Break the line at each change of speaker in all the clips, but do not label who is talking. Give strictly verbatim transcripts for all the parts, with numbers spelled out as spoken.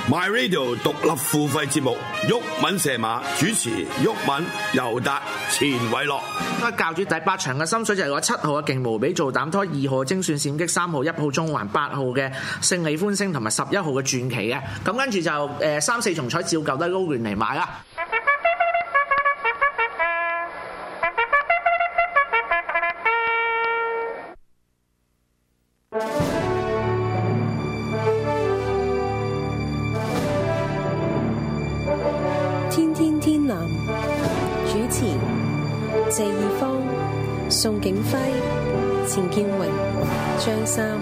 My Radio 獨立付費節目，毓民射馬主持，毓民、尤達、錢偉樂。
教主第八場嘅心水就係個七號嘅勁無比做膽拖，二號精算閃擊，三號一號中環，八號嘅勝利歡聲同埋十一號嘅傳奇嘅。咁跟住就誒三四重彩照舊都撈亂嚟買啦。
天天天藍主持謝義方、宋景輝、錢建榮、張三。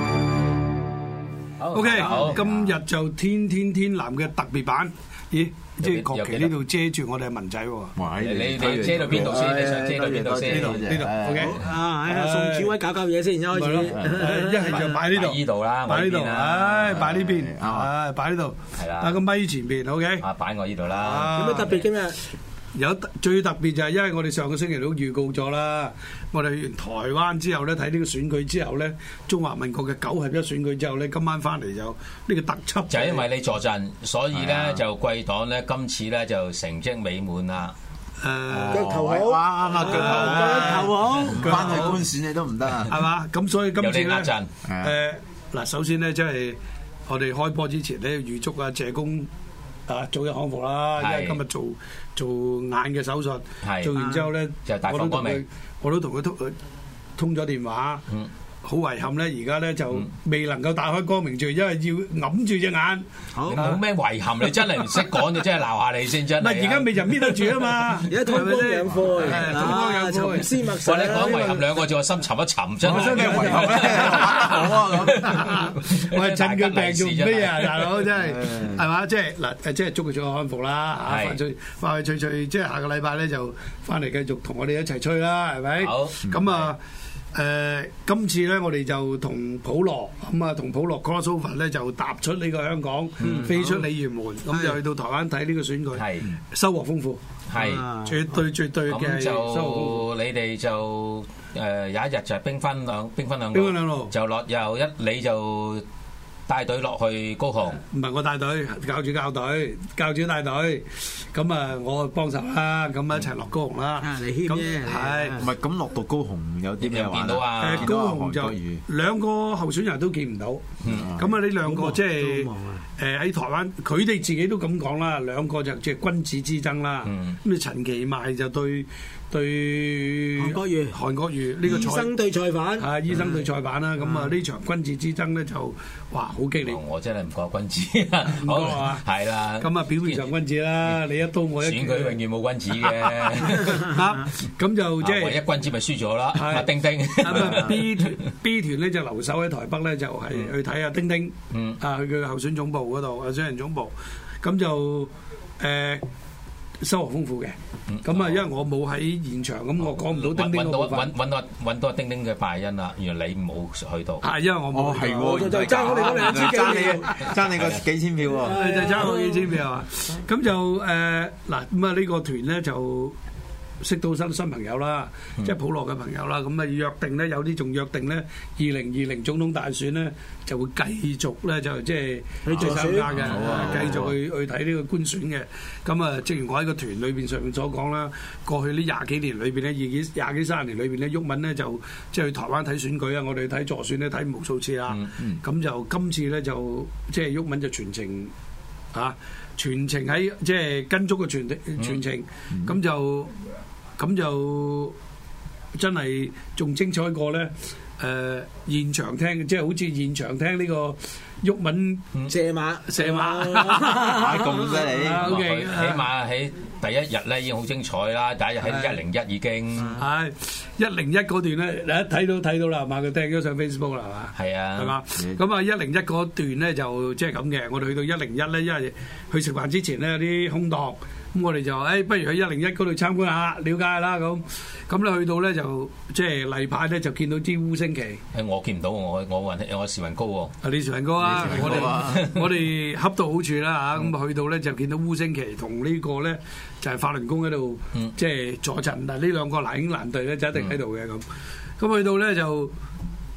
OK，今日就天天天藍嘅特別版。咦，即係國旗呢度遮住我哋係文仔喎。
你你遮到邊度先？你想遮到邊度先？
呢度呢度 OK。
啊，喺宋志威搞搞嘢先，然之後開始。
一係就擺呢度，
呢度啦，
擺呢度，唉，擺呢邊，唉，擺呢度。
係啦。
擺個咪前邊 OK。
啊，擺我呢度啦。
有咩特別今日？
有最特別就係因為我哋上個星期都預告咗啦，我哋去完台灣之後咧，睇呢個選舉之後咧，中華民國嘅九合一選舉之後咧，今晚翻嚟就呢個特輯。
就係因為你坐鎮，所以咧就貴黨咧今次咧就成績美滿啦。
誒，
腳頭好，
啱啊，腳頭好，翻去官選你都唔得啊，
係嘛？咁所以今次咧，
誒
嗱，首先咧即係我哋開波之前咧，預祝阿謝公啊早日康復啦，因為今日做做眼嘅手術，做完之後咧，我都同佢，我都同佢通通咗電話。好遺憾咧，而家咧就未能夠打開光明序，因為要揞住隻眼。
好，冇咩遺憾，你真係唔識講，你真係鬧下你先真。
唔係而家未就搣得住啊嘛，
而家通光養晦，
通光養晦。
沉思默想。
你講遺憾兩個字，我心沉一沉真係。
真係遺憾咧，好啊咁。我係趁佢病做咩啊，大佬真係係嘛？即係嗱，即係祝佢早日康復啦。嚇，快脆快脆脆，即係下個禮拜咧就翻嚟繼續同我哋一齊吹啦，係咪？
好。
咁啊。誒、呃，今次咧，我哋就同普羅咁啊，同、嗯、普羅 crossover 咧就踏出呢個香港，嗯、飛出鯉魚門，咁就去到台灣睇呢個選舉，係收穫豐富，係絕對絕對嘅收穫豐富。
你哋就誒、呃、有一日就係兵分兩兵分兩路，
兵分兩路
就落又一你就帶隊落去高雄，
唔係我帶隊，教主教隊，教主帶隊，咁啊我幫手啦，咁一齊落高雄啦。
你謙啫，
係
唔係咁落到高雄有啲咩
見到啊？
誒高雄就兩個候選人都見唔到，咁啊呢兩個即係誒喺台灣，佢哋自己都咁講啦，兩個就即係君子之爭啦。咁啊陳其邁就對對
韓國瑜，
韓國瑜呢個
醫生對菜販，
啊醫生對菜販啦，咁啊呢場君子之爭咧就哇好激烈。
我真係唔覺君子，
唔覺啊，
係啦。
咁啊表面上君子啦，你一刀我一拳。
選舉永遠冇君子嘅。
嚇，咁就即係
唯一君子咪輸咗啦。阿丁丁。
咁啊 B 團 B 團咧就留守喺台北咧，就係去睇下丁丁。嗯。啊，去佢候選總部嗰度，候選人總部。咁就誒。收穫豐富嘅，咁啊，因為我冇喺現場，咁我講唔到丁丁嗰部分。
揾揾到揾到丁丁嘅敗因啦，原來你冇去到。
係因為我冇。
係喎，
就爭我哋嗰兩千幾，
爭你爭你個幾千票喎。
就爭我幾千票啊！咁就誒嗱，咁啊呢個團咧就識到新新朋友啦，即係普羅嘅朋友啦。咁啊約定咧，有啲仲約定咧，二零二零總統大選咧就會繼續咧就即係去參加嘅，繼續去去睇呢個官選嘅。咁啊，正如我喺個團裏邊上面所講啦，過去呢廿幾年裏邊咧，二幾廿幾三十年裏邊咧，毓民咧就即係去台灣睇選舉啊，我哋睇助選咧睇無數次啦。咁就今次咧就即係毓民就全程啊，全程喺即係跟足個全全程，咁就。咁就真係仲精彩過咧！誒現場聽，即係好似現場聽呢個毓民
射馬
射馬，
咁犀利
！O K，
起碼喺第一日咧已經好精彩啦！第一日喺一零一已經
係一零一嗰段咧，你一睇到睇到啦，係嘛？佢掟咗上 Facebook 啦，係嘛？
係啊，
係嘛？咁啊，一零一嗰段咧就即係咁嘅。我哋去到一零一咧，因為去食飯之前咧有啲空檔。咁我哋就誒，不如去一零一嗰度參觀下，了解下啦咁。咁你去到咧就即係例牌咧，就見到啲烏星旗。誒，
我見唔到我我運我時運高喎。
啊，你時運高啊！我哋我哋恰到好處啦嚇。咁去到咧就見到烏星旗同呢個咧就係法輪功喺度，即係坐陣。但係呢兩個難兄難弟咧就一定喺度嘅咁。咁去到咧就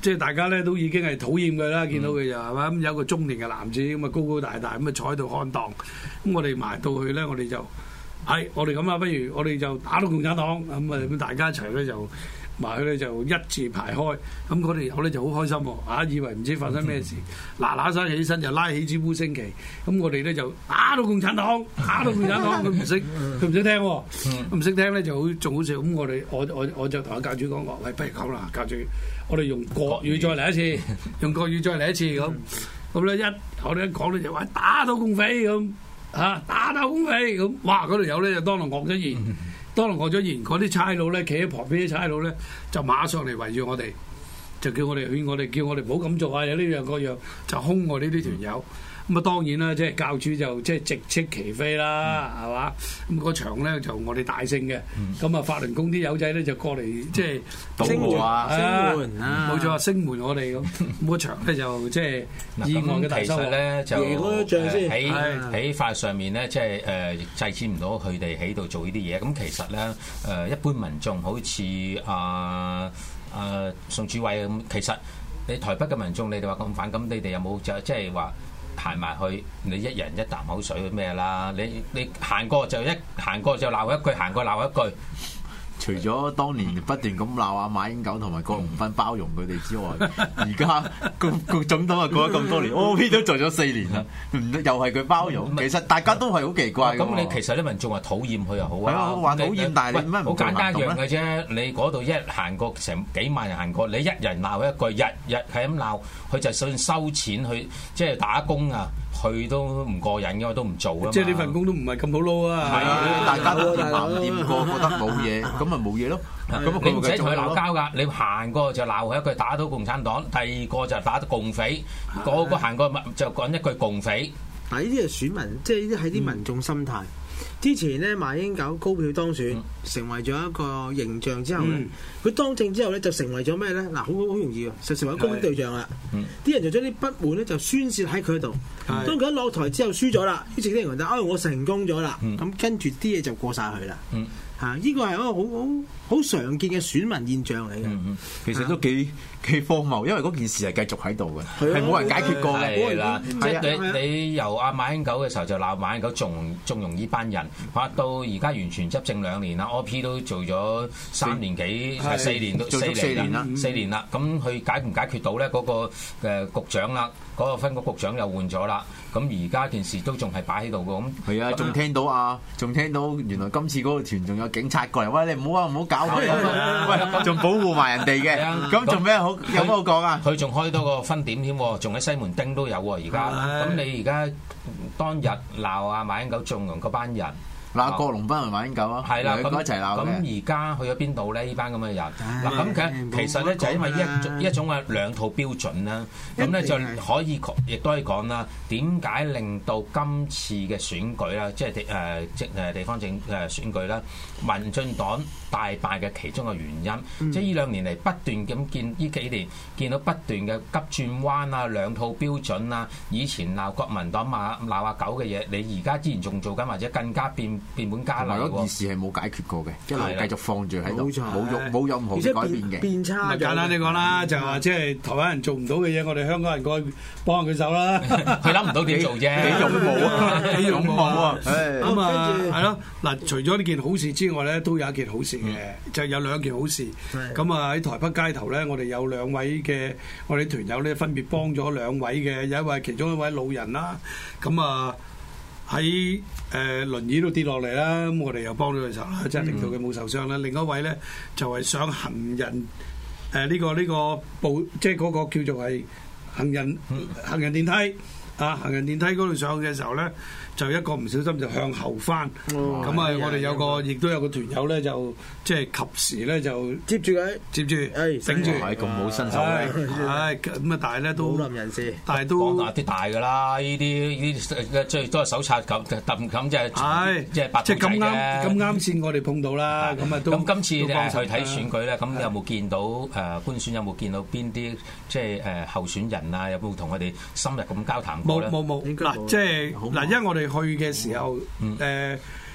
即係大家咧都已經係討厭佢啦，見到佢就係嘛，咁有個中年嘅男子咁啊高高大大咁啊坐喺度看檔，咁我哋埋到去咧，我哋就係我哋咁啊，不如我哋就打到共產黨咁啊，咁大家一齊咧就埋去咧就一字排開，咁嗰條友咧就好開心喎，啊以為唔知發生咩事，嗱嗱聲起身就拉起支烏星旗，咁我哋咧就打到共產黨，打到共產黨，佢唔識佢唔識聽喎，唔識聽咧就好仲好笑，咁我哋我我我就同阿教主講話，喂不如咁啦，教主。我哋用國語再嚟一次，用國語再嚟一次咁，咁咧一我哋一講咧就話打到共匪咁嚇，打到共匪咁，哇嗰條友咧就當堂惡咗言，當堂惡咗言，嗰啲差佬咧企喺旁邊啲差佬咧就馬上嚟圍住我哋，就叫我哋勸我哋，叫我哋唔好咁做啊！有呢樣嗰樣就兇我呢啲團友。咁啊當然啦，即係教主就即係直斥其非啦，係嘛？咁嗰場咧就我哋大勝嘅，咁啊法輪功啲友仔咧就過嚟即係
升門啊，升門
冇錯，升門我哋咁。咁嗰場咧就即係意外嘅大收穫。
咧就
贏嗰仗先
喺喺法上面咧，即係誒制止唔到佢哋喺度做呢啲嘢。咁其實咧誒一般民眾好似啊啊宋主委咁，其實你台北嘅民眾，你哋話咁反，咁你哋有冇就即係話？行埋去，你一人一啖口水咩啦？你你行過就一行過就鬧一句，行過鬧一句。
除咗當年不斷咁鬧阿馬英九同埋郭榮鏗包容佢哋之外，而家個個總統啊過咗咁多年 ，O P 都做咗四年啦，唔又係佢包容。其實大家都係好奇怪。
咁你其實啲民眾話討厭佢又好啊。
係啊，話討厭，但係你乜唔
好簡單一樣嘅啫。你嗰度一行過成幾萬人行過，你一人鬧一句，日日係咁鬧，佢就算收錢去即係打工啊。佢都唔過癮嘅，都唔做啊！
即係呢份工都唔係咁好撈啊！
係啊，大家都掂下掂過，覺得冇嘢，咁咪冇嘢咯。
咁你唔使同佢鬧交㗎，你行過就鬧佢一句打到共產黨，第二個就打到共匪，個個行過就講一句共匪。
嗱，呢啲係選民，即係呢啲係啲民眾心態。之前咧，馬英九高票當選，成為咗一個形象之後咧，佢、嗯、當政之後咧就成為咗咩咧？嗱，好好容易嘅，就成為公兵對象啦。啲、嗯、人就將啲不滿咧就宣泄喺佢度。當佢一落台之後輸咗啦，於是啲人就啊、哎、我成功咗啦，咁、嗯、跟住啲嘢就過晒去啦。嗯嚇！依個係一個好好好常見嘅選民現象嚟嘅、嗯，
其實都幾幾荒謬，因為嗰件事係繼續喺度嘅，係冇人解決過嘅。
係啦，即係你你由阿馬英九嘅時候就鬧馬英九縱縱容呢班人，話到而家完全執政兩年啦 ，O P 都做咗三年幾四年都四年啦，四年啦，咁佢解唔解決到咧？嗰個誒局長啦，嗰個分局局長又換咗啦，咁而家件事都仲係擺喺度嘅，咁係啊，
仲聽到啊，仲聽到原來今次嗰個團仲有警察過嚟，喂，你唔好啊，唔好搞佢啊，喂，仲保護埋人哋嘅，咁做咩好有乜好講啊？
佢仲開多個分點添，仲喺西門町都有喎，而家，咁你而家當日鬧阿馬英九縱容嗰班人。
嗱，郭榮鏗同馬英九啊，
係啦，咁
一齊鬧嘅。
咁而家去咗邊度咧？呢班咁嘅人嗱，咁其其實咧就係因為一種一種嘅兩套標準啦。咁咧就可以亦都可以講啦。點解令到今次嘅選舉啦，即係地誒即誒地方政誒選舉啦，民進黨大敗嘅其中嘅原因，嗯、即係呢兩年嚟不斷咁見呢幾年見到不斷嘅急轉彎啊，兩套標準啊，以前鬧國民黨罵鬧阿狗嘅嘢，你而家之前仲做緊，或者更加變。變本加厲喎！
嗰件事係冇解決過嘅，一路繼續放住喺度，冇用冇任何改變嘅。
變差咗。
簡單啲講啦，就係話即係台灣人做唔到嘅嘢，我哋香港人過去幫下佢手啦。
佢諗唔到點做啫，
幾勇武啊！幾勇武啊！
咁啊，係咯。嗱，除咗呢件好事之外咧，都有一件好事嘅，就有兩件好事。咁啊喺台北街頭咧，我哋有兩位嘅我哋團友咧，分別幫咗兩位嘅，有一位其中一位老人啦。咁啊。喺誒、呃、輪椅都跌落嚟啦，咁我哋又幫咗佢手啦，即係令到佢冇受傷啦。嗯、另一位咧就係、是、上行人誒呢、呃這個呢、這個步，即係嗰個叫做係行人、嗯、行人電梯啊，行人電梯嗰度上嘅時候咧，就一個唔小心就向後翻，咁啊、哦、我哋有個亦都有個團友咧就即係及時咧就接住佢，接住，誒頂住，
係咁冇身手嘅，
係咁啊！但係咧都，但係都
講啲大㗎啦，呢啲呢啲最多係手擦咁揼咁即係即係白兔仔嘅。即係咁啱咁啱先，我哋碰到啦，咁啊都。咁今次你去睇選舉咧，咁你有冇見到誒官選有冇見到邊啲即係誒候選人啊？有冇同佢哋深入咁交談過咧？
冇冇冇嗱，即係嗱，因為我哋去嘅時候，誒、嗯呃、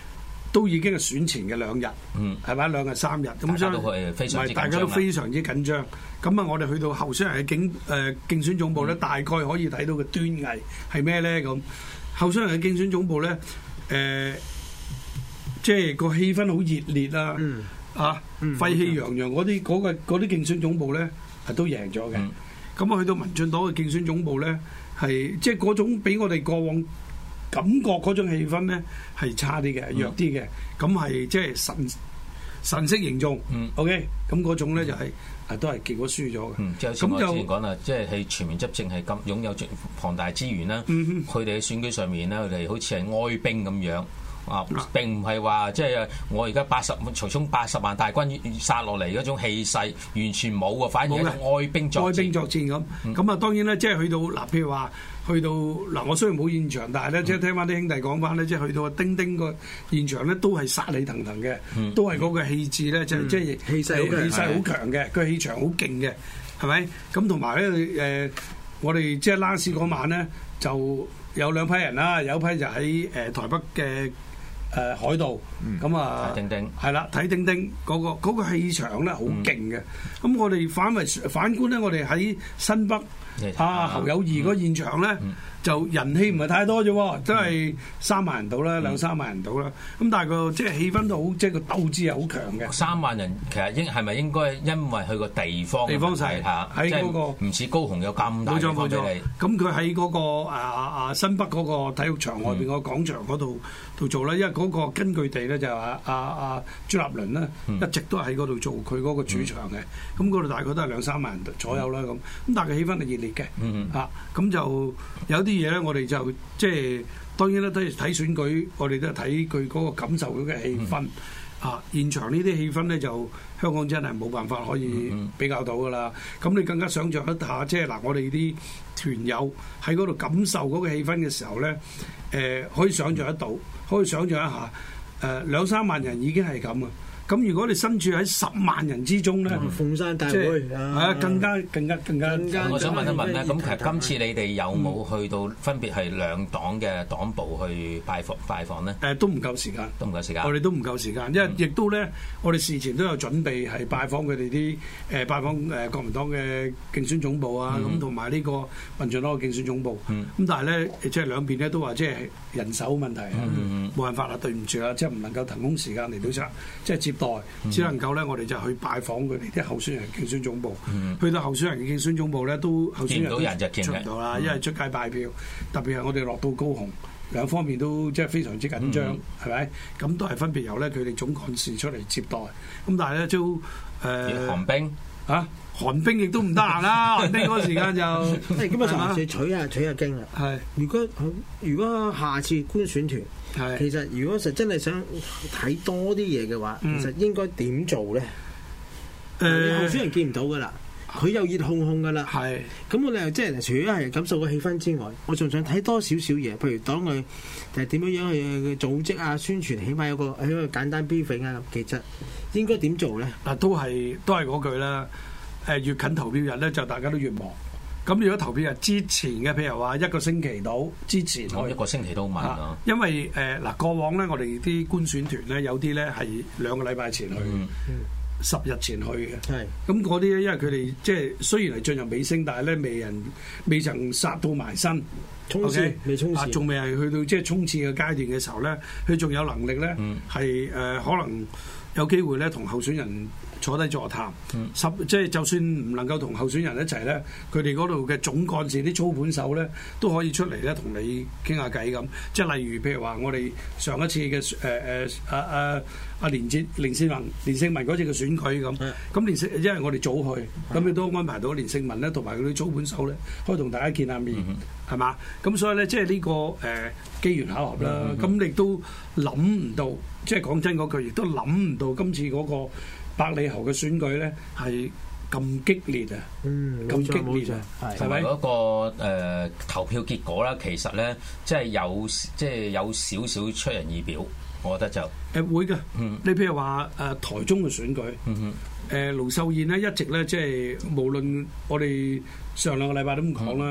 都已經係選前嘅兩日，
嗯，
係咪兩日三日咁，所以
係非常之緊張，
大家都非常之緊張。咁啊，我哋去到候選人嘅競誒競選總部咧，嗯、大概可以睇到嘅端倪係咩咧？咁候選人嘅競選總部咧，誒、呃，即係個氣氛好熱烈啊！嗯、啊，嗯、沸氣洋洋嗰啲嗰個嗰啲競選總部咧，係都贏咗嘅。咁啊、嗯，去到民進黨嘅競選總部咧，係即係嗰種俾我哋過往感覺嗰種氣氛咧係差啲嘅，弱啲嘅，咁係即係神神色凝重。嗯，OK，咁嗰種咧就係、是、啊都係結果輸咗嘅。嗯，就好似我之前講啦，即係係全面執政係咁擁有龐大資源啦。嗯佢哋喺選舉上面咧，佢哋好似係哀兵咁樣。啊！並唔係話即係我而家八十曹沖八十萬大軍殺落嚟嗰種氣勢，完全冇喎，反而係愛兵作戰。愛兵作戰咁，咁啊、嗯、當然咧，即係去到嗱，譬如話去到嗱，我雖然冇現場，但係咧，即係聽翻啲兄弟講翻咧，即係去到丁丁個現場咧，都係殺氣騰騰嘅，嗯、都係嗰個氣質咧，就即係氣勢氣勢好強嘅，佢氣場好勁嘅，係咪？咁同埋咧誒，我哋即係拉斯嗰晚咧，就有兩批人啦，有一批就喺誒台北嘅。誒、呃、海盜咁啊，
丁丁
係啦，睇丁丁嗰、那個嗰、那個氣場咧好勁嘅。咁、嗯、我哋反為反觀咧，我哋喺新北啊侯友宜嗰現場咧，嗯、就人氣唔係太多啫，都係三萬人到啦，兩、嗯、三萬人到啦。咁但係個即係氣氛都好，即係個鬥志係好強嘅。三萬人
其實應係咪應該因為佢個地方
地方細嚇，喺嗰個
唔似高雄有咁大地方俾你。
咁佢喺嗰個啊啊新北嗰個體育場外邊個廣場嗰度度做啦，因為嗰個根據地咧就係阿阿阿朱立倫咧，嗯、一直都喺嗰度做佢嗰個主場嘅，咁嗰度大概都係兩三萬人左右啦咁，咁、嗯、但係氣氛係熱烈嘅，嗯、啊咁就有啲嘢咧，我哋就即係當然啦，都係睇選舉，我哋都係睇佢嗰個感受到嘅氣氛，嗯、啊現場呢啲氣氛咧就香港真係冇辦法可以比較到噶啦，咁、嗯、你更加想像一下，即係嗱我哋啲團友喺嗰度感受嗰個氣氛嘅時候咧，誒、呃、可以想像得到。可以想像一下，誒、呃、兩三萬人已經係咁啊！咁如果你身處喺十萬人之中咧，
鳳山大會
係啊，更加更加更加。更加
我想問一問咧，咁其實今次你哋有冇去到分別係兩黨嘅黨部去拜訪拜訪咧？
誒都唔夠時間，
都唔夠時間。
我哋都唔夠時間，因為亦都咧，我哋事前都有準備係拜訪佢哋啲誒拜訪誒國民黨嘅競選總部啊，咁同埋呢個民進黨嘅競選總部。咁、嗯、但係咧，即係兩邊咧都話即係人手問題，冇、嗯、辦法啦，對唔住啦，即係唔能夠騰空時間嚟到即係即係接。代只能夠咧，我哋就去拜訪佢哋啲候選人競選總部。嗯、去到候選人嘅競選總部咧，都候選人都出唔到啦，嗯、因為出街拜票，特別係我哋落到高雄，兩方面都即係非常之緊張，係咪、嗯？咁都係分別由咧佢哋總幹事出嚟接待。咁但係咧都誒、呃、
韓冰
啊，韓冰亦都唔得閒啦，韓冰嗰個時間就
誒咁啊，就取下取下經啦。係是如果如果下次官選團。係，其實如果實真係想睇多啲嘢嘅話，嗯、其實應該點做咧？誒、呃，候選人見唔到噶啦，佢又熱烘烘噶啦。係是，咁我哋又即係除咗係感受個氣氛之外，我仲想睇多少少嘢，譬如當佢誒點樣樣去組織啊、宣傳，起碼有個有一個簡單 briefing 啊。其實應該點做咧？
嗱，都係都係嗰句啦。誒，越近投票日咧，就大家都越忙。咁如果投票日之前嘅，譬如話一個星期到之前，
一個星期都問咯。
因為誒嗱、呃，過往咧，我哋啲官選團咧，有啲咧係兩個禮拜前去，嗯、十日前去嘅。係咁嗰啲咧，因為佢哋即係雖然係進入尾聲，但係咧未人未曾殺到埋身，
衝刺未衝刺，
仲未係去到即係衝刺嘅階段嘅時候咧，佢仲有能力咧係誒可能有機會咧同候選人坐低座談，十、嗯、即係就算唔能夠同候選人一齊咧，佢哋嗰度嘅總幹事啲操盤手咧都可以出嚟咧同你傾下偈咁。即係例如譬如話，我哋上一次嘅誒誒阿阿阿連捷連勝文連勝文嗰次嘅選舉咁，咁連勝因為我哋早去，咁亦都安排到連勝文咧同埋佢啲操盤手咧，可以同大家見下面，係嘛、嗯？咁所以咧，即係呢、這個誒、呃、機緣巧合啦。咁亦都諗唔到，即係講真嗰句，亦都諗唔到今次嗰、那個。百里侯嘅選舉咧係咁激烈啊！嗯，咁激烈啊，係
同埋嗰個、呃、投票結果啦，其實咧即係有即係有少少出人意表，我覺得就誒、
呃、會嘅。嗯，你譬如話誒、呃、台中嘅選舉，嗯哼，誒、呃、盧秀燕咧一直咧即係無論我哋上兩個禮拜都咁講啦，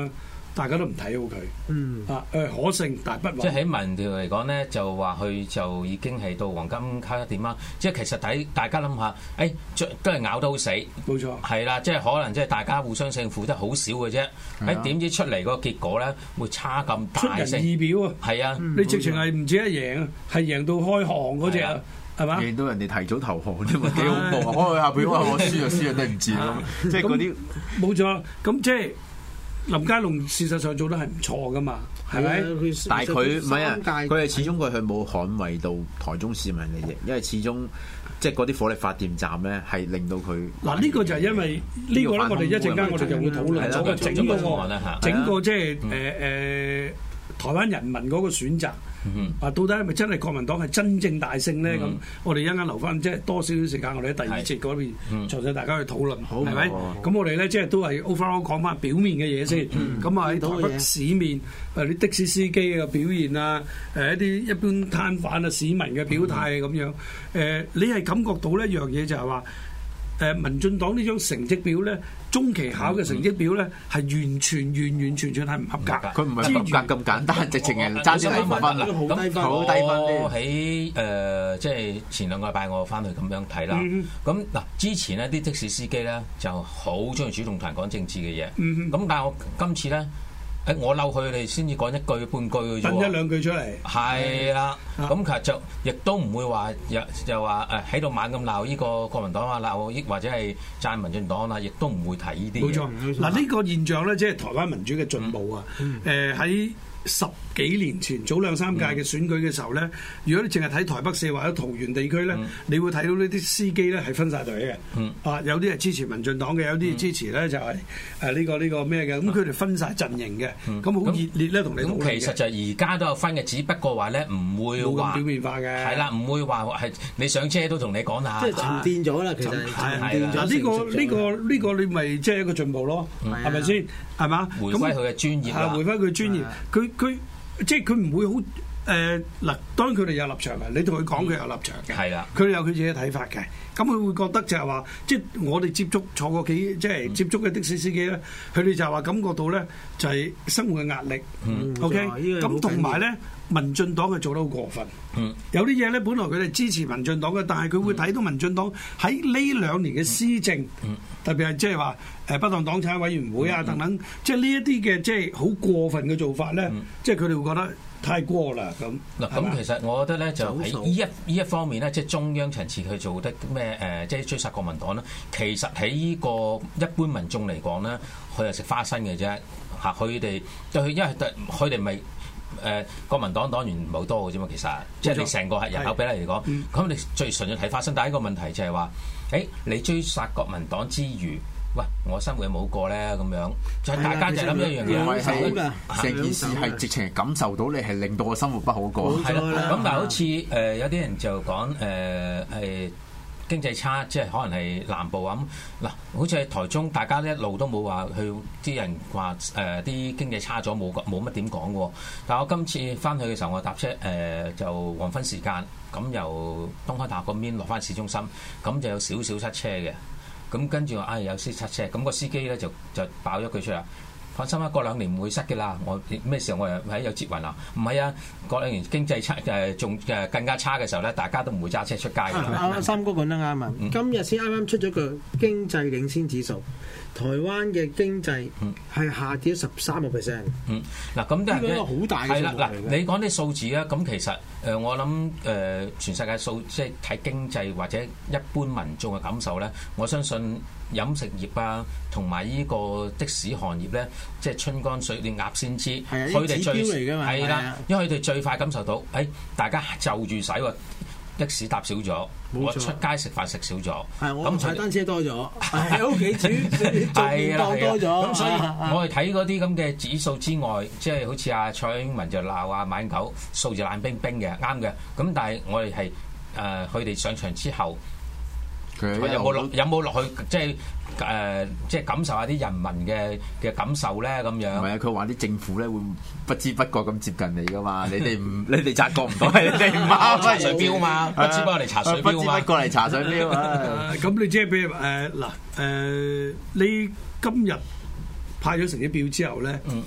大家都唔睇好佢。
嗯
啊誒可勝但不穩。
即係喺民調嚟講咧，就話佢就已經係到黃金卡一點啦。即係其實睇大家諗下，誒都係咬得好死，
冇錯，
係啦，即係可能即係大家互相勝負得好少嘅啫。誒點知出嚟個結果咧，會差咁
出
大聲？
人意表啊！
係啊，
你直情係唔止一贏啊，係贏到開行嗰只啊！係嘛？
贏到人哋提早投降啫嘛，幾恐怖啊！開下票，我輸就輸就對唔住咯，即係嗰啲
冇錯。咁即係林佳龍事實上做得係唔錯噶嘛，係咪？
但係佢唔係啊，佢係始終佢係冇捍衞到台中市民利益，因為始終即係嗰啲火力發電站咧係令到佢
嗱呢個就係因為呢個咧，我哋一陣間我哋就會討論咗個整嗰個整個即係誒誒台灣人民嗰個選擇。
嗯、
啊，到底係咪真係國民黨係真正大勝咧？咁、嗯、我哋一陣間留翻即係多少少時間，我哋喺第二節嗰邊詳細大家去討論，係咪？咁我哋咧即係都係 overall 講翻表面嘅嘢先。咁啊喺台北市面誒啲的士司機嘅表現啊，誒一啲一般攤販啊市民嘅表態咁樣。誒、呃，你係感覺到呢一樣嘢就係話。誒民進黨呢張成績表咧，中期考嘅成績表咧，係完全完完全全係唔合格。
佢唔係合格咁簡單，直情係爭啲零分啦，
好低分，
好低分。
我喺誒即係前兩個禮拜我翻去咁樣睇啦。咁嗱，之前呢啲的士司機咧就好中意主動同人講政治嘅嘢。咁但係我今次咧。誒我嬲佢哋先至講一句半句嘅啫喎，
一兩句出嚟。
係啦，咁其實就亦都唔會話又又話誒喺度猛咁鬧呢個國民黨啊，鬧亦或者係讚民進黨啊，亦都唔會提呢啲嘢。
冇錯，嗱呢個現象咧，即係台灣民主嘅進步啊！誒喺十幾年前早兩三屆嘅選舉嘅時候咧，嗯、如果你淨係睇台北市或者桃園地區咧，嗯、你會睇到呢啲司機咧係分晒隊嘅。嗯、啊，有啲係支持民進黨嘅，有啲支持咧就係誒呢個呢、呢個咩嘅。咁佢哋分晒陣營嘅，咁好、嗯、熱烈咧同你討論嘅。其
實就而家都有分嘅，只不過話咧唔會話
表面化嘅。係
啦，唔會話係你上車都同你講下。
即係沉澱咗啦，其實沉澱咗。
嗱呢個呢、呢個呢、呢個你咪即係一個進步咯，係咪先？係嘛？
回歸佢嘅專業啦。
回歸佢專業，佢佢。即係佢唔會好誒嗱，當然佢哋有立場嘅，你同佢講佢有立場嘅，係啦、嗯，佢哋有佢自己嘅睇法嘅，咁佢會覺得就係話，即係我哋接觸坐過幾即係接觸嘅的，的士司機咧，佢哋就係話感覺到咧就係生活嘅壓力、嗯、，OK，咁同埋咧民進黨係做得好過分，嗯、有啲嘢咧本來佢哋支持民進黨嘅，但係佢會睇到民進黨喺呢兩年嘅施政，嗯、特別係即係話誒不當黨產委員會啊等等，嗯、即係呢一啲嘅即係好過分嘅做法咧，嗯、即係佢哋會覺得。太過啦咁
嗱，咁其實我覺得咧就喺呢一呢一方面咧，即係中央層次去做得咩誒，即係追殺國民黨咧。其實喺呢個一般民眾嚟講咧，佢係食花生嘅啫嚇。佢哋對佢因為佢哋咪誒國民黨黨員唔係好多嘅啫嘛。其實即係你成個人口比例嚟講，咁你最純粹睇花生。但係一個問題就係話，誒你追殺國民黨之餘。喂，我生活有冇過咧？咁樣就係大家就諗一樣嘢，
唔係係成件事係直情係感受到你係令到我生活不好過。
係啦，咁但係好似誒、呃、有啲人就講誒係經濟差，即係可能係南部咁嗱，好似係台中，大家一路都冇話去啲人話誒啲經濟差咗，冇冇乜點講喎。但係我今次翻去嘅時候，我搭車誒、呃、就黃昏時間，咁由東開大學嗰邊落翻市中心，咁就有少少塞車嘅。咁跟住我唉有啲塞車，咁個司機咧就就爆咗句出嚟，放心啦，過兩年唔會塞嘅啦。我咩時候我又喺有捷運啊？唔係啊，過兩年經濟差誒仲誒更加差嘅時候咧，大家都唔會揸車出街嘅。
啱三哥講得啱啊！嗯、今日先啱啱出咗個經濟領先指數，台灣嘅經濟係下跌咗十三個 percent。
嗯，嗱咁都係一個
好大嘅數目嚟嘅。係啦，嗱你講啲數字啊，咁其實誒、呃、我諗誒、呃、全世界數即係睇經濟或者一般民眾嘅感受咧，我相信飲食業啊同埋呢個的士行業咧，即係春江水暖鴨先知，佢哋最係啦，因為佢哋最快感受到，誒、哎、大家就住使喎。的士搭少咗，我出街食飯食少咗， 咁踩單車多咗，喺屋企煮做麵當多咗。
咁所以我哋睇嗰啲咁嘅指數之外，即係好似阿蔡英文就鬧啊馬英九數字冷冰冰嘅，啱嘅。咁但係我哋係誒佢哋上場之後，佢有冇落有冇落去即係？誒、呃，即係感受下啲人民嘅嘅感受咧，咁樣。唔係啊，
佢話啲政府咧會不知不覺咁接近你噶嘛，你哋唔，你哋察覺唔到，你哋唔啱
查水錶嘛，不知不覺嚟查水錶嘛，不知不覺
嚟查水錶啊。
咁你即係譬如誒嗱誒，你今日派咗成績表之後咧，誒、嗯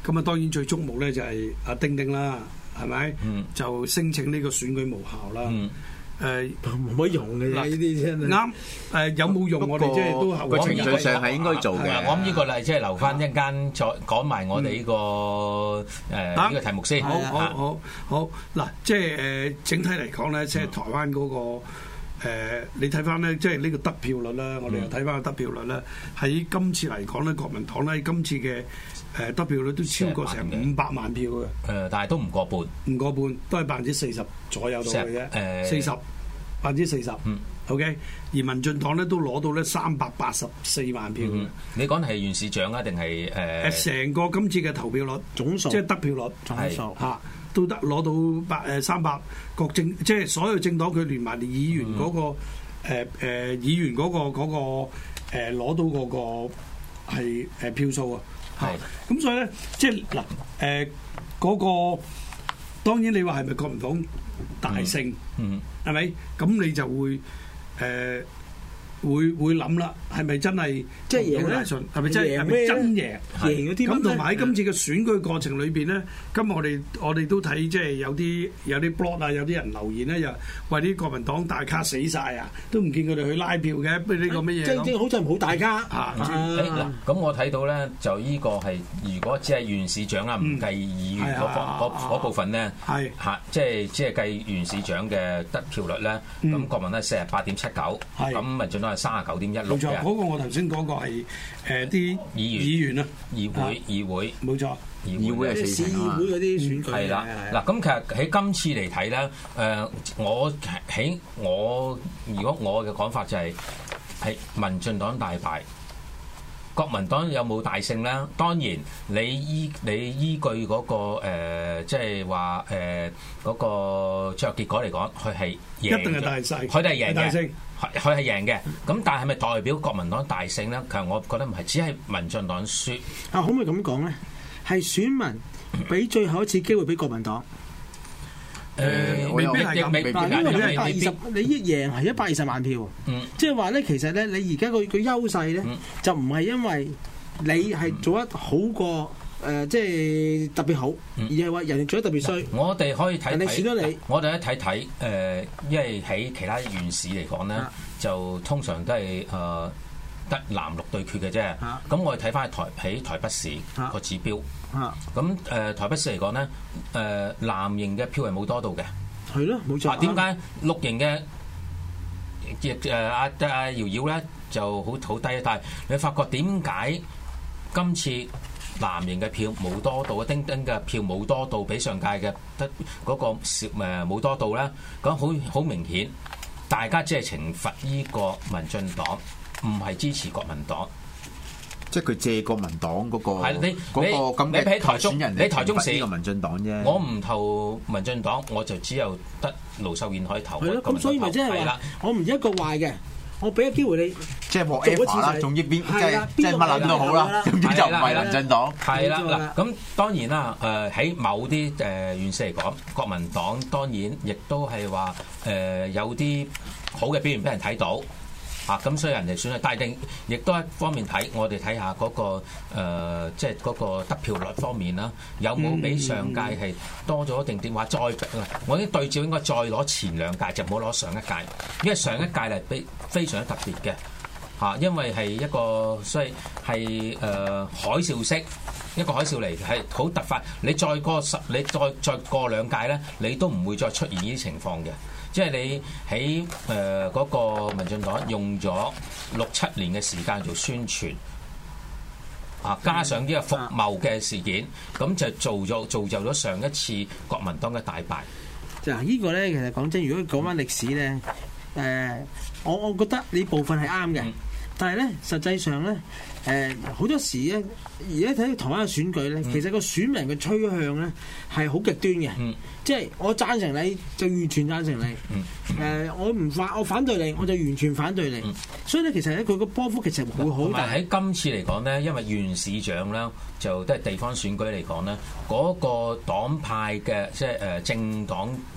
咁啊當然最矚目咧就係阿丁丁啦，係咪？
嗯、
就聲稱呢個選舉無效啦。
嗯
誒冇乜用嘅呢啲真係
啱誒有冇用？我哋即係都後
個程序上係應該做嘅。
我諗呢個例即係留翻一陣間再講埋我哋呢個誒呢個題目先。
好好好好嗱，即係誒整體嚟講咧，即係台灣嗰個誒，你睇翻咧，即係呢個得票率啦，我哋又睇翻個得票率啦。喺今次嚟講咧，國民黨咧今次嘅誒得票率都超過成五百萬票嘅。
誒，但係都唔過半，
唔過半都係百分之四十左右到嘅啫。誒，四十。百分之四十，嗯，OK，而民進黨咧都攞到咧三百八十四萬票。
嗯、你講係縣市長啊，定係誒？誒，
成個今次嘅投票率總數，即係得票率總數嚇，都得攞到百誒三百各政，即係所有政黨佢連埋議員嗰、那個誒誒、嗯呃呃、議員嗰、那個嗰、那個誒攞、呃、到嗰個係誒票數啊。係，咁所以咧，即係嗱誒嗰個當然你話係咪國民黨大勝？嗯。係咪？咁你就會誒、呃、會會諗啦，係咪真係
即係贏咧？
係咪真係係咪真贏？
贏嗰啲
咁同埋喺今次嘅選舉過程裏邊咧，今日我哋我哋都睇即係有啲有啲 blog 啊，有啲人留言咧，又為啲國民黨大咖死晒啊，都唔見佢哋去拉票嘅，不如呢個乜嘢？
正正好似唔好大家
啊！嗱，咁我睇到咧，就呢個係如果只係縣市長啊，唔計議員嗰嗰部分咧，係嚇，即係即係計縣市長嘅得票率咧，咁國民咧四十八點七九，咁民進黨係三十九點一六嘅。冇錯，
嗰個我頭先講過係誒啲議員議員啊，
議會議會冇
錯，
議會係四成啊嘛。
議會嗰啲選舉
係啦，嗱咁其實喺今次嚟睇咧，誒我喺我如果我嘅講法就係係民進黨大敗。國民黨有冇大勝咧？當然你，你依你依據嗰、那個、呃、即係話誒嗰個最後結果嚟講，佢係贏，一定係大勝，佢哋係贏嘅，佢係贏嘅。咁但係係咪代表國民黨大勝咧？其實我覺得唔係，只係民進黨輸。
啊，可唔可以咁講咧？係選民俾最後一次機會俾國民黨。誒、呃，未必係咁，未必嗱，因為你一百二十，你一贏係一百二十萬票，嗯，即係話咧，其實咧，你而家個個優勢咧，嗯、就唔係因為你係做得好過誒、呃，即係特別好，嗯、而係話人哋做得特別衰。
我哋可以睇睇，
人哋選咗你，
我哋一睇睇誒，因為喺其他縣市嚟講咧，啊、就通常都係誒。呃得藍綠對決嘅啫，咁、啊、我哋睇翻台喺台北市個指標，咁誒、啊呃、台北市嚟講咧，誒、呃、藍營嘅票係冇多到嘅，
係咯，冇錯。
點解綠營嘅亦誒阿阿瑤瑤咧就好好低？但係你發覺點解今次藍營嘅票冇多到啊？丁丁嘅票冇多到，比上屆嘅得嗰個少誒冇多到咧？咁好好明顯，大家只係懲罰呢個民進黨。唔係支持國民黨，
即係佢借國民黨嗰、那個係你
嗰個咁嘅台中人，你台中市
個民進黨啫。
我唔投民進黨，我就只有得盧秀燕可以投。
係咯，咁所以咪即係話，我唔一個壞嘅，我俾個機會你，
即係獲 F 啦，總之邊即係即係乜撚都好啦，總之就唔係民進黨。
係啦，嗱咁當然啦，誒喺某啲誒縣市嚟講，國民黨當然亦都係話誒有啲好嘅表現俾人睇到。啊，咁所以人哋選啊，但係定亦都一方面睇，我哋睇下嗰個誒，即係嗰個得票率方面啦，有冇比上屆係多咗定點話再？我啲對照應該再攞前兩屆，就唔好攞上一屆，因為上一屆係非非常之特別嘅嚇，因為係一個所以係誒、呃、海嘯式一個海嘯嚟，係好突發。你再過十，你再再過兩屆咧，你都唔會再出現呢啲情況嘅。即係你喺誒嗰個民進黨用咗六七年嘅時間做宣傳，啊加上呢個服貿嘅事件，咁就做咗造就咗上一次國民黨嘅大敗。
嗱，呢個咧其實講真，如果講翻歷史咧，誒、呃，我我覺得你部分係啱嘅，嗯、但係咧實際上咧，誒、呃、好多時咧，而家睇台灣嘅選舉咧，嗯、其實個選民嘅趨向咧係好極端嘅。嗯即係我贊成你，就完全贊成你。誒、嗯呃，我唔反，我反對你，我就完全反對你。嗯、所以咧，其實咧，佢個波幅其實會好大。
喺今次嚟講咧，因為縣市長咧，就都係地方選舉嚟講咧，嗰、那個黨派嘅即係誒政黨嘅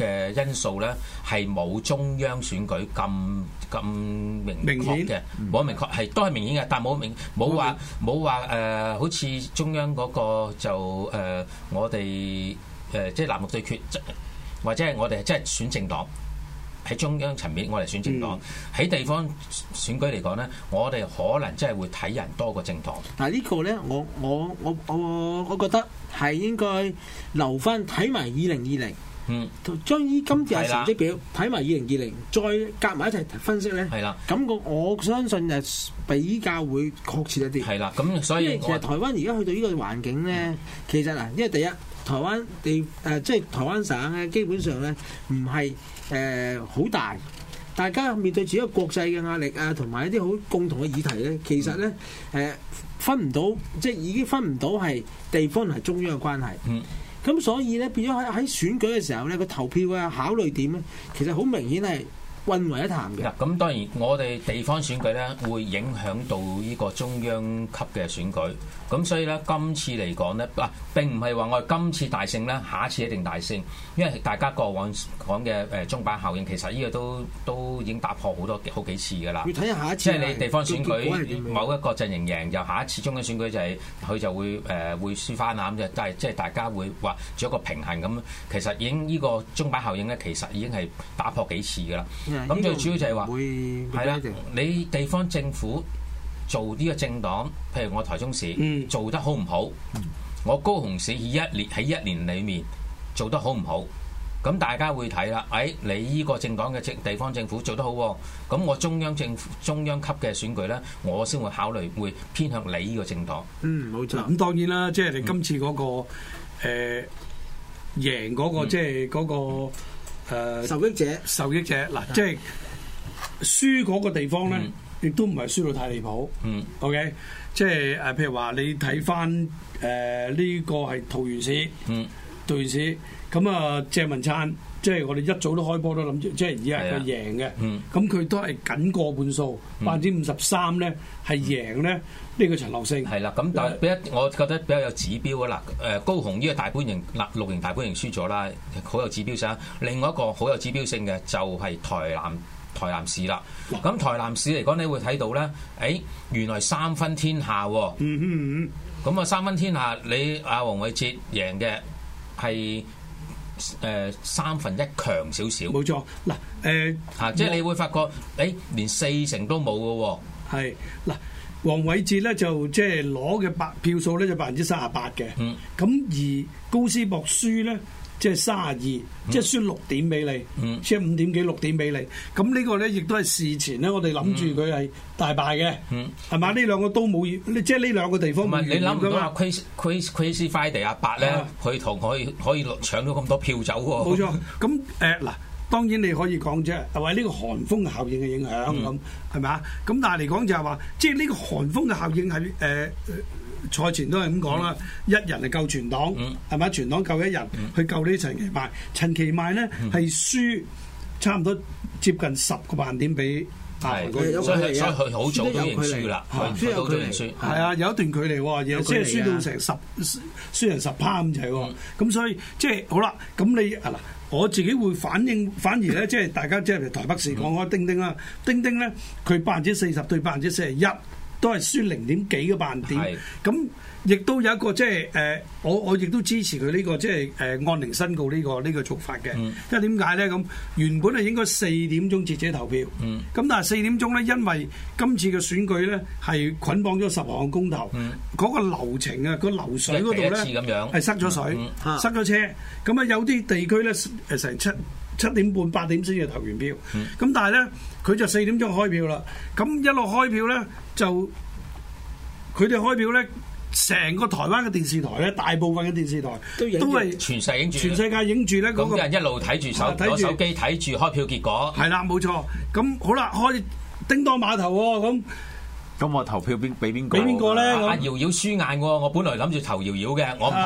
嘅因素咧，係冇中央選舉咁咁明確嘅，冇明確係都係明顯嘅，但冇明冇話冇話誒，好似中央嗰個就誒、呃，我哋誒、呃、即係藍綠對決，或者係我哋即係選政黨。喺中央層面，我哋選政黨；喺、嗯、地方選舉嚟講咧，我哋可能真係會睇人多過政黨。
但係呢個咧，我我我我我覺得係應該留翻睇埋二零二零，嗯，將依今次嘅成績表睇埋二零二零，再夾埋一齊分析咧，係啦。咁我我相信誒比較會確切一啲。係啦，咁所以因為其實台灣而家去到呢個環境咧，嗯、其實嗱，因為第一台灣地誒、呃、即係台灣省咧，基本上咧唔係。誒好、呃、大，大家面對住一個國際嘅壓力啊，同埋一啲好共同嘅議題咧，其實咧誒、呃、分唔到，即係已經分唔到係地方同係中央嘅關係。嗯，咁所以咧變咗喺喺選舉嘅時候咧，個投票嘅考慮點咧，其實好明顯係混為一談嘅。嗱，咁當然我哋地方選舉咧，會影響到呢個中央級嘅選舉。咁所以咧，今次嚟講咧，嗱並唔係話我哋今次大勝咧，下一次一定大勝，因為大家過往講嘅誒鐘擺效應，其實呢個都都已經打破好多好幾次㗎啦。要睇下下一次，即係你地方選舉某一個陣營贏，就下一次中央選舉就係、是、佢就會誒、呃、會輸翻啊咁就，但係即係大家會話做一個平衡咁。其實已經呢個鐘擺效應咧，其實已經係打破幾次㗎啦。咁最主要就係話係啦，你地方政府。做呢個政黨，譬如我台中市、嗯、做得好唔好？嗯、我高雄市喺一年喺一年裡面做得好唔好？咁大家會睇啦。誒、哎，你呢個政黨嘅政地方政府做得好喎，咁我中央政府中央級嘅選舉咧，我先會考慮會偏向你呢個政黨。嗯，冇錯。咁當然啦，即係你今次嗰、那個誒、呃、贏嗰、那個，即係嗰個、呃、受益者。受益者嗱，即係輸嗰個地方咧。嗯亦都唔係輸到太離譜，嗯，OK，即係誒，譬如話你睇翻誒呢個係桃園市，嗯，桃園市，咁啊鄭文燦，即係我哋一早都開波都諗住，即係而家係佢贏嘅，嗯，咁佢都係僅過半數，百分之五十三咧係贏咧呢個陳樂勝，係啦，咁但係比較我覺得比較有指標啊嗱，誒高雄呢個大本營嗱綠營大本營輸咗啦，好有指標性，另外一個好有指標性嘅就係台南。台南市啦，咁台南市嚟講，你會睇到咧，誒、哎、原來三分天下喎、哦，嗯嗯嗯，咁啊三分天下，你阿黃偉哲贏嘅係誒三分一強少少，冇錯，嗱誒嚇，即係你會發覺，誒、哎、連四成都冇嘅喎，係嗱，黃偉哲咧就即係攞嘅百票數咧就百分之三十八嘅，嗯，咁而高斯博輸咧。即係三十二，即係輸六點俾你，嗯、即係五點幾六點俾你。咁呢個咧亦都係事前咧，我哋諗住佢係大敗嘅，係嘛、嗯？呢兩個都冇，即係呢兩個地方冇。唔係你諗唔到阿 Crazy Crazy Friday 阿伯咧，佢同可以可以搶到咁多票走喎。冇錯。咁誒嗱，當然你可以講啫，係話呢個韓風效應嘅影響咁，係咪啊？咁但係嚟講就係話，即係呢個韓風嘅效應係誒。呃賽前都係咁講啦，嗯、一人係救全黨，係咪、嗯？全黨救一人、嗯、去救呢陳其邁。陳其邁咧係輸差唔多接近十個百分點俾啊，所以所以佢好早都認輸啦，輸有距離，係啊，有一段距離喎，即係輸到成十輸人十趴咁滯喎。咁、嗯、所以即係好啦，咁你啊嗱，我自己會反應，反而咧即係大家即係台北市講開丁丁啦，丁丁咧佢百分之四十對百分之四十一。都係輸零點幾個百分點，咁亦都有一個即係誒，我我亦都支持佢呢、這個即係誒按鈴申告呢、這個呢、這個做法嘅。嗯、因為點解咧？咁原本係應該四點鐘截止投票，咁、嗯、但係四點鐘咧，因為今次嘅選舉咧係捆綁咗十項公投，嗰、嗯、個流程啊，個流水嗰度咧係塞咗水，嗯嗯、塞咗車，咁啊有啲地區咧誒成七七點半八點先至投完票，咁、嗯、但係咧佢就四點鐘開票啦，咁一路開票咧。就佢哋開票咧，成個台灣嘅電視台咧，大部分嘅電視台都係全世影住，全世界影住咧。咁啲人一路睇住手攞手機睇住開票結果。係啦，冇錯。咁好啦，開叮當碼頭喎，咁咁我投票邊俾邊個？俾邊個咧？阿瑤瑤輸硬喎，我本來諗住投瑤瑤嘅，我唔投。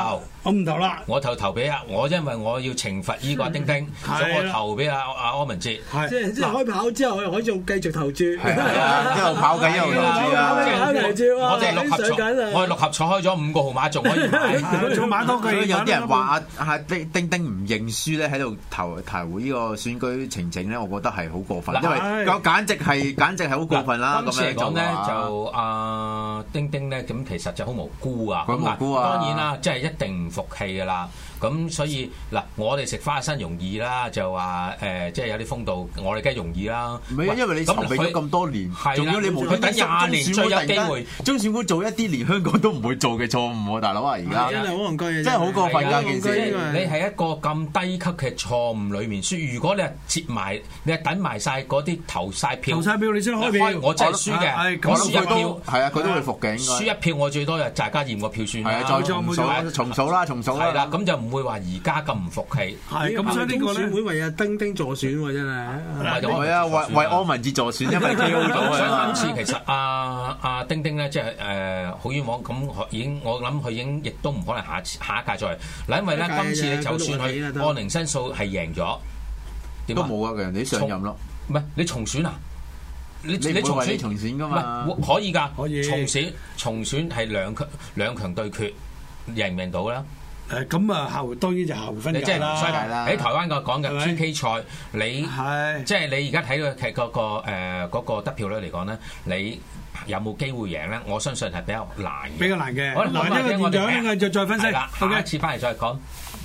我唔投啦。
我投投俾啊！我因為我要懲罰呢個阿丁丁，所以我投俾阿阿柯文哲。
即係即係開跑之後，可以仲繼續投注。
係啊，一路跑緊一路投注啊！
我哋六合彩，我哋六合彩開咗五個號碼，仲可以買。
仲買多句。
有啲人話阿阿丁丁丁唔認輸咧，喺度投投呢個選舉呈請咧，我覺得係好過分，因為簡直係簡直係好過分啦。
今次嚟講咧，就阿丁丁咧，咁其實就好無辜啊。
佢無辜啊！
當然啦，即係一定唔服氣噶啦。咁所以嗱，我哋食花生容易啦，就話誒，即係有啲風度，我哋梗係容易啦。
唔係，因為你籌備咗咁多年，仲要你無端端廿年最有機會，中選會做一啲連香港都唔會做嘅錯誤喎，大佬啊！而家
真係好戇居，
真係好過分㗎件事。
你係一個咁低級嘅錯誤裡面輸，如果你係接埋，你係等埋晒嗰啲投晒票，
投晒票你先開票，
我真係輸嘅，我輸一票，
係啊，佢都會服嘅。
輸一票我最多就大家驗個票算啦，
再重數重數啦，重數啦。
係啦，咁就唔會話而家咁唔服氣。
係咁，所以呢個咧
會為阿丁丁助選喎，真係。
唔係啊，為為柯文哲助選，因為 K O 咗啊。
今次其實阿阿丁丁咧，即係誒好冤枉，咁已經我諗佢已經亦都唔可能下下一屆再嚟嗱，因為咧今次你就算佢按寧申訴係贏咗，
都冇啊！人哋上任咯，
唔係你重選啊？你你重選
重選㗎嘛？
可以㗎，
可以
重選重選係兩強兩強對決，贏唔贏到啦？
誒咁啊，後當然就後分界啦。
喺台灣個講嘅 P K 賽，你
係
即係你而家睇到嘅嗰個誒嗰個得票率嚟講咧，你有冇機會贏咧？我相信係比較難嘅，
比較難嘅。
好啦，
嗱，呢個現象咧，就再分析。
好嘅，下一次翻嚟再講。